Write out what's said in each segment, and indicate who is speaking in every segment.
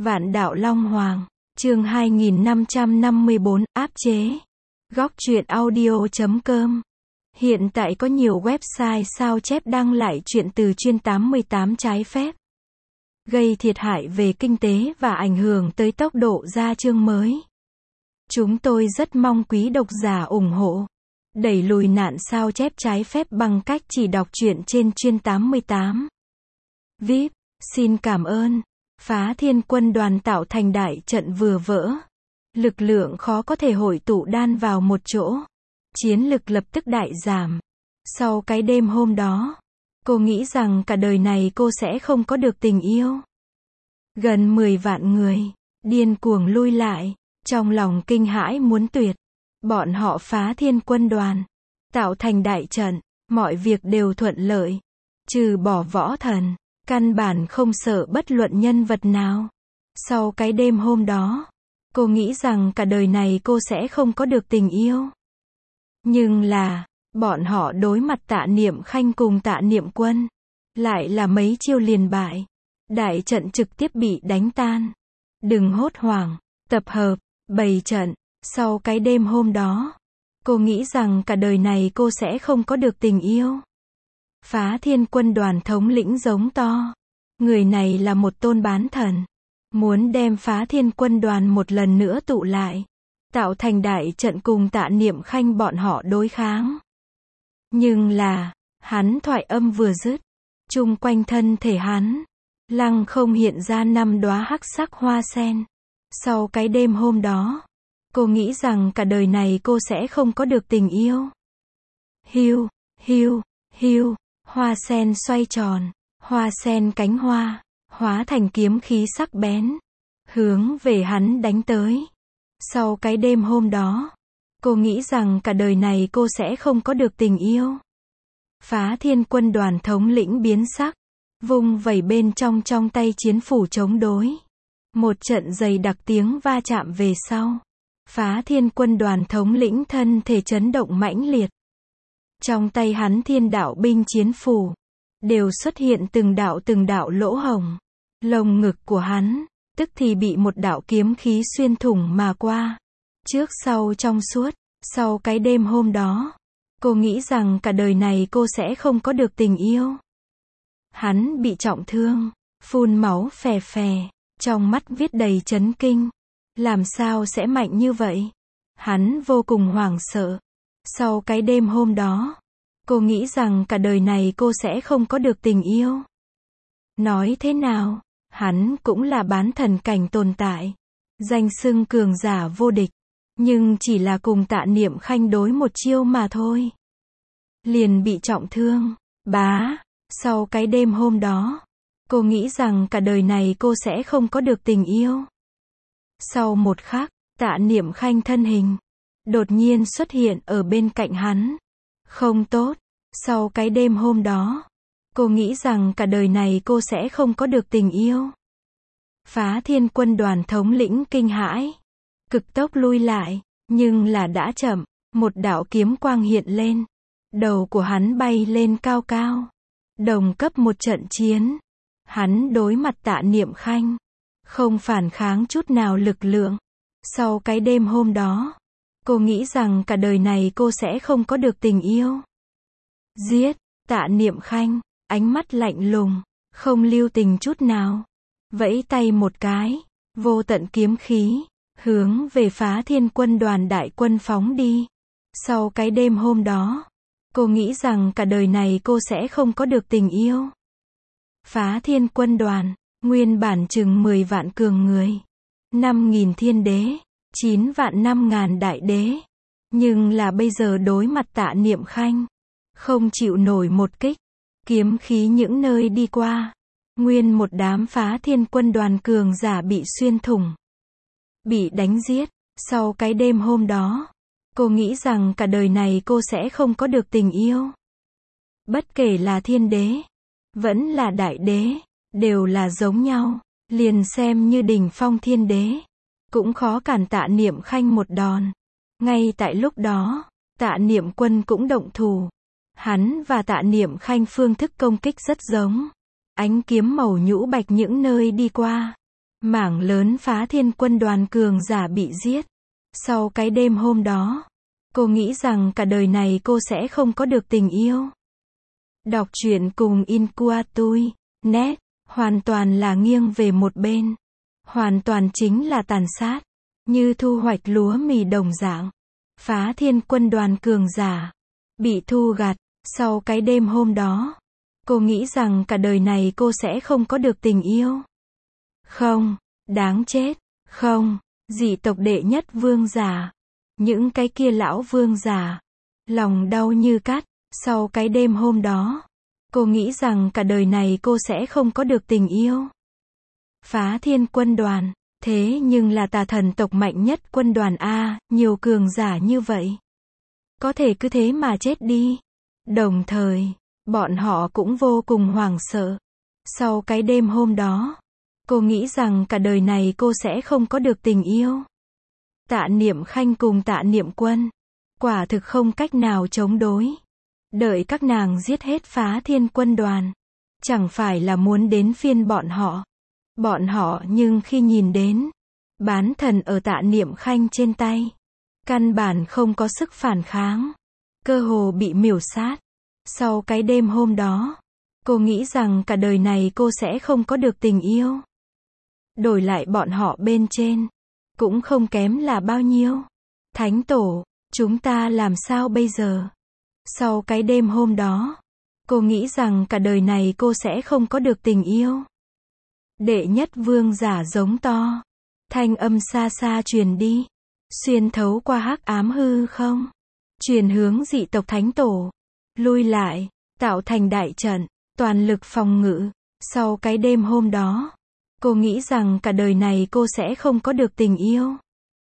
Speaker 1: Vạn đạo Long Hoàng, chương 2554, áp chế. Góc truyện audio.com. Hiện tại có nhiều website sao chép đăng lại truyện từ chuyên 88 trái phép, gây thiệt hại về kinh tế và ảnh hưởng tới tốc độ ra chương mới. Chúng tôi rất mong quý độc giả ủng hộ, đẩy lùi nạn sao chép trái phép bằng cách chỉ đọc truyện trên chuyên 88. VIP, xin cảm ơn. Phá Thiên Quân đoàn tạo thành đại trận vừa vỡ. Lực lượng khó có thể hội tụ đan vào một chỗ. Chiến lực lập tức đại giảm. Sau cái đêm hôm đó, cô nghĩ rằng cả đời này cô sẽ không có được tình yêu. Gần 10 vạn người, điên cuồng lui lại, trong lòng kinh hãi muốn tuyệt. Bọn họ Phá Thiên Quân đoàn, tạo thành đại trận, mọi việc đều thuận lợi. Trừ bỏ Võ Thần, căn bản không sợ bất luận nhân vật nào. Sau cái đêm hôm đó, cô nghĩ rằng cả đời này cô sẽ không có được tình yêu. Nhưng là, bọn họ đối mặt Tạ Niệm Khanh cùng Tạ Niệm Quân, lại là mấy chiêu liền bại. Đại trận trực tiếp bị đánh tan. Đừng hốt hoảng, tập hợp, bày trận. Sau cái đêm hôm đó, cô nghĩ rằng cả đời này cô sẽ không có được tình yêu. Phá Thiên Quân đoàn thống lĩnh giống to. Người này là một tôn bán thần. Muốn đem Phá Thiên Quân đoàn một lần nữa tụ lại. Tạo thành đại trận cùng Tạ Niệm Khanh bọn họ đối kháng. Nhưng là, hắn thoại âm vừa dứt. Chung quanh thân thể hắn, lăng không hiện ra 5 đóa hắc sắc hoa sen. Sau cái đêm hôm đó, cô nghĩ rằng cả đời này cô sẽ không có được tình yêu. Hiu, hiu, hiu. Hoa sen xoay tròn, hoa sen cánh hoa, hóa thành kiếm khí sắc bén, hướng về hắn đánh tới. Sau cái đêm hôm đó, cô nghĩ rằng cả đời này cô sẽ không có được tình yêu. Phá Thiên Quân đoàn thống lĩnh biến sắc, vung vẩy bên trong tay chiến phủ chống đối. Một trận dày đặc tiếng va chạm về sau. Phá Thiên Quân đoàn thống lĩnh thân thể chấn động mãnh liệt. Trong tay hắn thiên đạo binh chiến phủ, đều xuất hiện từng đạo lỗ hổng. Lồng ngực của hắn, tức thì bị một đạo kiếm khí xuyên thủng mà qua. Trước sau trong suốt, sau cái đêm hôm đó, cô nghĩ rằng cả đời này cô sẽ không có được tình yêu. Hắn bị trọng thương, phun máu phè phè, trong mắt viết đầy chấn kinh. Làm sao sẽ mạnh như vậy? Hắn vô cùng hoảng sợ. Sau cái đêm hôm đó, cô nghĩ rằng cả đời này cô sẽ không có được tình yêu. Nói thế nào, hắn cũng là bán thần cảnh tồn tại. Danh xưng cường giả vô địch. Nhưng chỉ là cùng Tạ Niệm Khanh đối một chiêu mà thôi. Liền bị trọng thương. Bá, sau cái đêm hôm đó, cô nghĩ rằng cả đời này cô sẽ không có được tình yêu. Sau một khắc, Tạ Niệm Khanh thân hình đột nhiên xuất hiện ở bên cạnh hắn. Không tốt, sau cái đêm hôm đó, cô nghĩ rằng cả đời này cô sẽ không có được tình yêu. Phá Thiên Quân đoàn thống lĩnh kinh hãi, cực tốc lui lại, nhưng là đã chậm. Một đạo kiếm quang hiện lên, đầu của hắn bay lên cao cao. Đồng cấp một trận chiến, hắn đối mặt Tạ Niệm Khanh, không phản kháng chút nào lực lượng. Sau cái đêm hôm đó, cô nghĩ rằng cả đời này cô sẽ không có được tình yêu. Giết, Tạ Niệm Khanh, ánh mắt lạnh lùng, không lưu tình chút nào. Vẫy tay một cái, vô tận kiếm khí, hướng về Phá Thiên Quân đoàn đại quân phóng đi. Sau cái đêm hôm đó, cô nghĩ rằng cả đời này cô sẽ không có được tình yêu. Phá Thiên Quân đoàn, nguyên bản chừng 10 vạn cường người, 5.000 thiên đế, 9 vạn 5.000 đại đế. Nhưng là bây giờ đối mặt Tạ Niệm Khanh, không chịu nổi một kích, kiếm khí những nơi đi qua. Nguyên một đám Phá Thiên Quân đoàn cường giả bị xuyên thủng, bị đánh giết. Sau cái đêm hôm đó, cô nghĩ rằng cả đời này cô sẽ không có được tình yêu. Bất kể là thiên đế, vẫn là đại đế, đều là giống nhau. Liền xem như đỉnh phong thiên đế, cũng khó cản Tạ Niệm Khanh một đòn. Ngay tại lúc đó, Tạ Niệm Quân cũng động thủ. Hắn và Tạ Niệm Khanh phương thức công kích rất giống. Ánh kiếm màu nhũ bạch những nơi đi qua, Mảng lớn Phá Thiên quân đoàn cường giả bị giết. Sau cái đêm hôm đó, cô nghĩ rằng cả đời này cô sẽ không có được tình yêu. Đọc truyện cùng Inkuatui net, hoàn toàn là nghiêng về một bên. Hoàn toàn chính là tàn sát, như thu hoạch lúa mì đồng dạng. Phá Thiên quân đoàn cường giả bị thu gặt. Sau cái đêm hôm đó, cô nghĩ rằng cả đời này cô sẽ không có được tình yêu. Không, đáng chết, không, dị tộc đệ nhất vương giả. Những cái kia lão vương giả, lòng đau như cắt. Sau cái đêm hôm đó, cô nghĩ rằng cả đời này cô sẽ không có được tình yêu. Phá Thiên quân đoàn, thế nhưng là tà thần tộc mạnh nhất quân đoàn A, nhiều cường giả như vậy. Có thể cứ thế mà chết đi. Đồng thời, bọn họ cũng vô cùng hoảng sợ. Sau cái đêm hôm đó, cô nghĩ rằng cả đời này cô sẽ không có được tình yêu. Tạ Niệm Khanh cùng Tạ Niệm Quân, quả thực không cách nào chống đối. Đợi các nàng giết hết Phá Thiên quân đoàn, chẳng phải là muốn đến phiên bọn họ. Bọn họ nhưng khi nhìn đến bán thần ở Tạ Niệm Khanh trên tay, căn bản không có sức phản kháng, cơ hồ bị miểu sát. Sau cái đêm hôm đó, cô nghĩ rằng cả đời này cô sẽ không có được tình yêu. Đổi lại bọn họ bên trên, cũng không kém là bao nhiêu. Thánh tổ, chúng ta làm sao bây giờ? Sau cái đêm hôm đó, cô nghĩ rằng cả đời này cô sẽ không có được tình yêu. Đệ nhất vương giả giống to. Thanh âm xa xa truyền đi. Xuyên thấu qua hắc ám hư không. Truyền hướng dị tộc thánh tổ. Lui lại, tạo thành đại trận, toàn lực phòng ngự. Sau cái đêm hôm đó, cô nghĩ rằng cả đời này cô sẽ không có được tình yêu.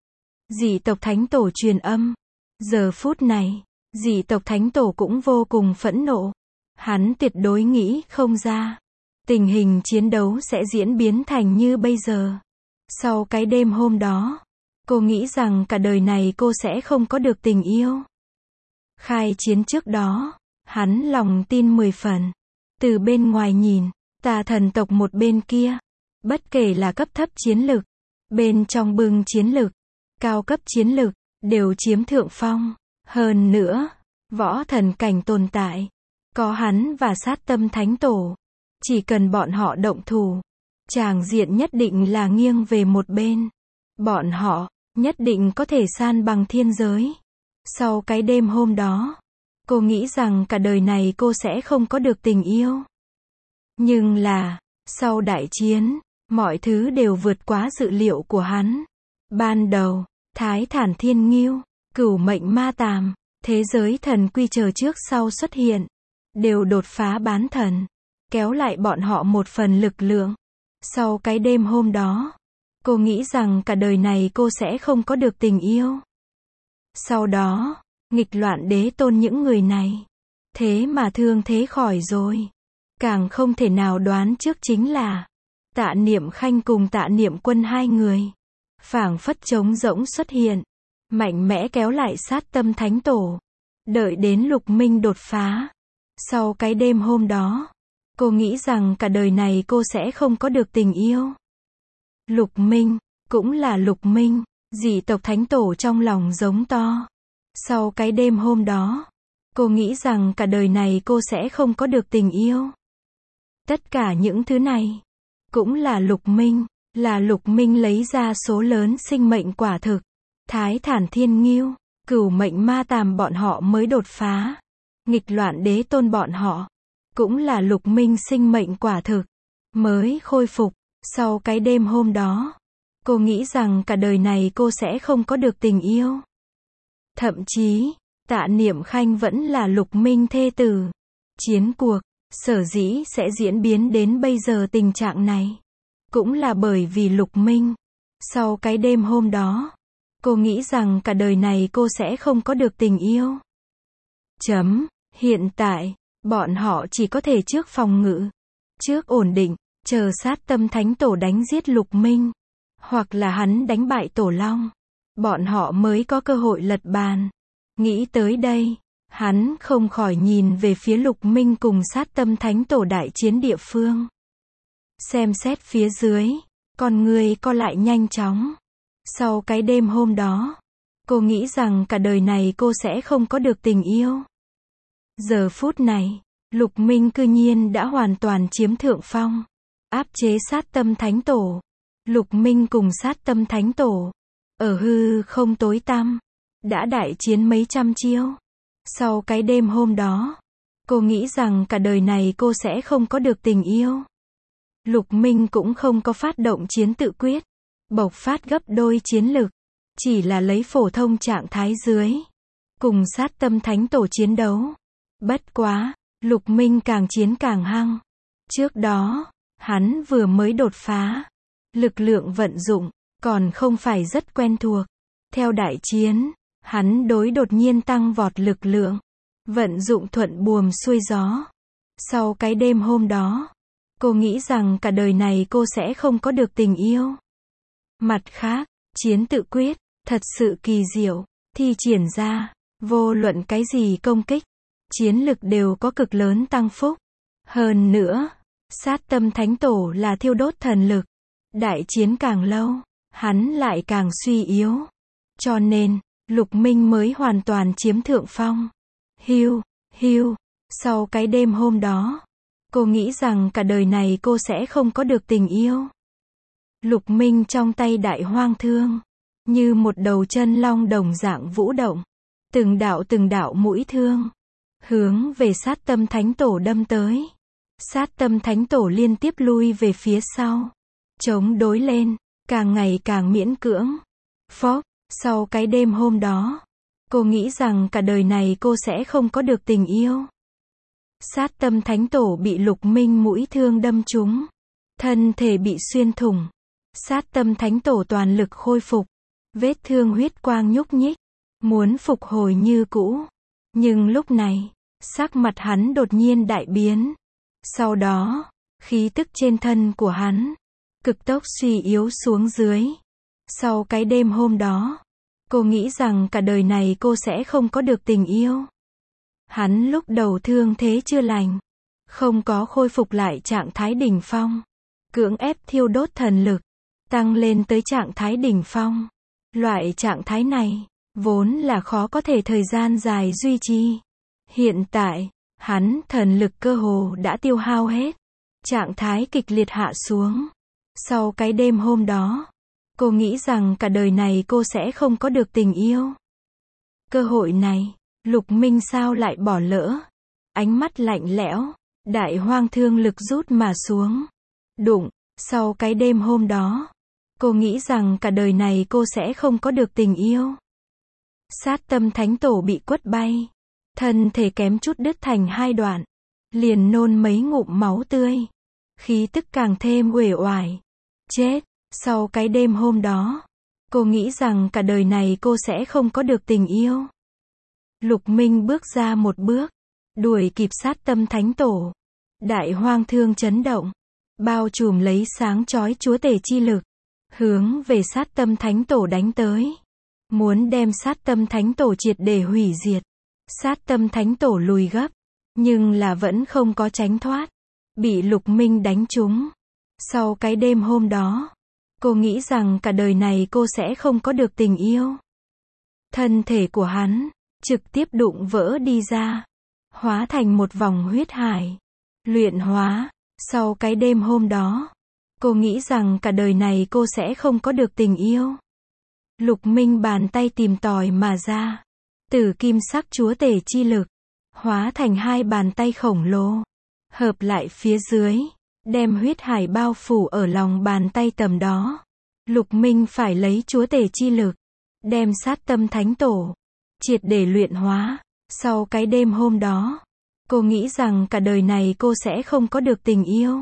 Speaker 1: Dị tộc thánh tổ truyền âm. Giờ phút này, dị tộc thánh tổ cũng vô cùng phẫn nộ. Hắn tuyệt đối nghĩ không ra tình hình chiến đấu sẽ diễn biến thành như bây giờ. Sau cái đêm hôm đó, cô nghĩ rằng cả đời này cô sẽ không có được tình yêu. Khai chiến trước đó, hắn lòng tin 10 phần. Từ bên ngoài nhìn, tà thần tộc một bên kia, bất kể là cấp thấp chiến lực, bên trong bưng chiến lực, cao cấp chiến lực, đều chiếm thượng phong. Hơn nữa, võ thần cảnh tồn tại, có hắn và sát tâm thánh tổ. Chỉ cần bọn họ động thủ, tràng diện nhất định là nghiêng về một bên. Bọn họ nhất định có thể san bằng thiên giới. Sau cái đêm hôm đó, cô nghĩ rằng cả đời này cô sẽ không có được tình yêu. Nhưng là, sau đại chiến, mọi thứ đều vượt quá dự liệu của hắn. Ban đầu, Thái Thản Thiên Ngưu, Cửu Mệnh Ma Tàm, thế giới thần quy chờ trước sau xuất hiện, đều đột phá bán thần, kéo lại bọn họ một phần lực lượng. Sau cái đêm hôm đó, cô nghĩ rằng cả đời này cô sẽ không có được tình yêu. Sau đó, nghịch loạn đế tôn những người này, thế mà thương thế khỏi rồi. Càng không thể nào đoán trước chính là Tạ Niệm Khanh cùng Tạ Niệm Quân hai người, phảng phất trống rỗng xuất hiện, mạnh mẽ kéo lại sát tâm thánh tổ. Đợi đến Lục Minh đột phá. Sau cái đêm hôm đó, cô nghĩ rằng cả đời này cô sẽ không có được tình yêu. Lục Minh, cũng là Lục Minh, dị tộc thánh tổ trong lòng giống to. Sau cái đêm hôm đó, cô nghĩ rằng cả đời này cô sẽ không có được tình yêu. Tất cả những thứ này, cũng là Lục Minh lấy ra số lớn sinh mệnh quả thực. Thái Thản Thiên Ngưu, Cửu Mệnh Ma Tàm bọn họ mới đột phá. Nghịch loạn đế tôn bọn họ, cũng là Lục Minh sinh mệnh quả thực, mới khôi phục. Sau cái đêm hôm đó, cô nghĩ rằng cả đời này cô sẽ không có được tình yêu. Thậm chí, Tạ Niệm Khanh vẫn là Lục Minh thê tử. Chiến cuộc, sở dĩ sẽ diễn biến đến bây giờ tình trạng này, cũng là bởi vì Lục Minh. Sau cái đêm hôm đó, cô nghĩ rằng cả đời này cô sẽ không có được tình yêu. Hiện tại, bọn họ chỉ có thể trước phòng ngự, trước ổn định, chờ sát tâm thánh tổ đánh giết Lục Minh, hoặc là hắn đánh bại Tổ Long, bọn họ mới có cơ hội lật bàn. Nghĩ tới đây, hắn không khỏi nhìn về phía Lục Minh cùng sát tâm thánh tổ đại chiến địa phương. Xem xét phía dưới, con người co lại nhanh chóng. Sau cái đêm hôm đó, cô nghĩ rằng cả đời này cô sẽ không có được tình yêu. Giờ phút này, Lục Minh cư nhiên đã hoàn toàn chiếm thượng phong, áp chế Sát Tâm Thánh Tổ. Lục Minh cùng Sát Tâm Thánh Tổ, ở hư không tối tăm, đã đại chiến mấy trăm chiêu. Sau cái đêm hôm đó, cô nghĩ rằng cả đời này cô sẽ không có được tình yêu. Lục Minh cũng không có phát động chiến tự quyết, bộc phát gấp đôi chiến lực, chỉ là lấy phổ thông trạng thái dưới, cùng Sát Tâm Thánh Tổ chiến đấu. Bất quá, Lục Minh càng chiến càng hăng. Trước đó, hắn vừa mới đột phá, lực lượng vận dụng, còn không phải rất quen thuộc. Theo đại chiến, hắn đối đột nhiên tăng vọt lực lượng, vận dụng thuận buồm xuôi gió. Sau cái đêm hôm đó, cô nghĩ rằng cả đời này cô sẽ không có được tình yêu. Mặt khác, chiến tự quyết, thật sự kỳ diệu, thi triển ra, vô luận cái gì công kích, chiến lực đều có cực lớn tăng phúc. Hơn nữa, Sát Tâm Thánh Tổ là thiêu đốt thần lực. Đại chiến càng lâu, hắn lại càng suy yếu. Cho nên, Lục Minh mới hoàn toàn chiếm thượng phong. Hiu, sau cái đêm hôm đó, cô nghĩ rằng cả đời này cô sẽ không có được tình yêu. Lục Minh trong tay Đại Hoang Thương, như một đầu chân long đồng dạng vũ động. Từng đạo mũi thương, hướng về Sát Tâm Thánh Tổ đâm tới. Sát Tâm Thánh Tổ liên tiếp lui về phía sau, chống đối lên, càng ngày càng miễn cưỡng. Phốc, sau cái đêm hôm đó, cô nghĩ rằng cả đời này cô sẽ không có được tình yêu. Sát Tâm Thánh Tổ bị Lục Minh mũi thương đâm trúng, thân thể bị xuyên thủng. Sát Tâm Thánh Tổ toàn lực khôi phục, vết thương huyết quang nhúc nhích, muốn phục hồi như cũ. Nhưng lúc này, sắc mặt hắn đột nhiên đại biến. Sau đó, khí tức trên thân của hắn cực tốc suy yếu xuống dưới. Sau cái đêm hôm đó, cô nghĩ rằng cả đời này cô sẽ không có được tình yêu. Hắn lúc đầu thương thế chưa lành, không có khôi phục lại trạng thái đỉnh phong, cưỡng ép thiêu đốt thần lực, tăng lên tới trạng thái đỉnh phong. Loại trạng thái này, vốn là khó có thể thời gian dài duy trì. Hiện tại, hắn thần lực cơ hồ đã tiêu hao hết, trạng thái kịch liệt hạ xuống. Sau cái đêm hôm đó, cô nghĩ rằng cả đời này cô sẽ không có được tình yêu. Cơ hội này, Lục Minh sao lại bỏ lỡ. Ánh mắt lạnh lẽo, Đại Hoang Thương lực rút mà xuống. Đụng, sau cái đêm hôm đó, cô nghĩ rằng cả đời này cô sẽ không có được tình yêu. Sát Tâm Thánh Tổ bị quất bay, thân thể kém chút đứt thành hai đoạn, liền nôn mấy ngụm máu tươi, khí tức càng thêm uể oải. Chết, sau cái đêm hôm đó, cô nghĩ rằng cả đời này cô sẽ không có được tình yêu. Lục Minh bước ra một bước, đuổi kịp Sát Tâm Thánh Tổ. Đại Hoang Thương chấn động, bao trùm lấy sáng chói chúa tể chi lực, hướng về Sát Tâm Thánh Tổ đánh tới, muốn đem Sát Tâm Thánh Tổ triệt để hủy diệt. Sát Tâm Thánh Tổ lùi gấp, nhưng là vẫn không có tránh thoát, bị Lục Minh đánh trúng. Sau cái đêm hôm đó, cô nghĩ rằng cả đời này cô sẽ không có được tình yêu. Thân thể của hắn trực tiếp đụng vỡ đi ra, hóa thành một vòng huyết hải, luyện hóa. Sau cái đêm hôm đó, cô nghĩ rằng cả đời này cô sẽ không có được tình yêu. Lục Minh bàn tay tìm tòi mà ra, tử kim sắc chúa tể chi lực, hóa thành hai bàn tay khổng lồ, hợp lại phía dưới, đem huyết hải bao phủ ở lòng bàn tay tầm đó. Lục Minh phải lấy chúa tể chi lực, đem Sát Tâm Thánh Tổ triệt để luyện hóa. Sau cái đêm hôm đó, cô nghĩ rằng cả đời này cô sẽ không có được tình yêu.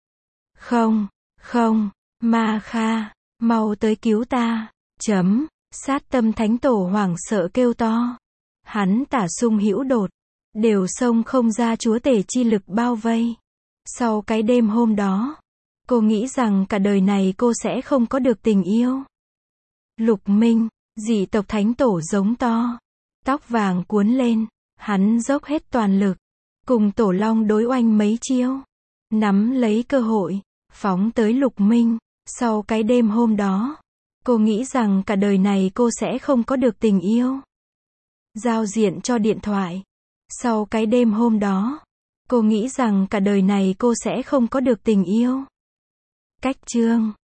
Speaker 1: Không, Ma Kha, mau tới cứu ta. Sát Tâm Thánh Tổ hoảng sợ kêu to. Hắn tả sung hữu đột, đều xông không ra chúa tể chi lực bao vây. Sau cái đêm hôm đó, cô nghĩ rằng cả đời này cô sẽ không có được tình yêu. Lục Minh, dị tộc Thánh Tổ giống to, tóc vàng cuốn lên, hắn dốc hết toàn lực, cùng Tổ Long đối oanh mấy chiêu, nắm lấy cơ hội, phóng tới Lục Minh. Sau cái đêm hôm đó, cô nghĩ rằng cả đời này cô sẽ không có được tình yêu. Giao diện cho điện thoại. Sau cái đêm hôm đó, cô nghĩ rằng cả đời này cô sẽ không có được tình yêu. Cách chương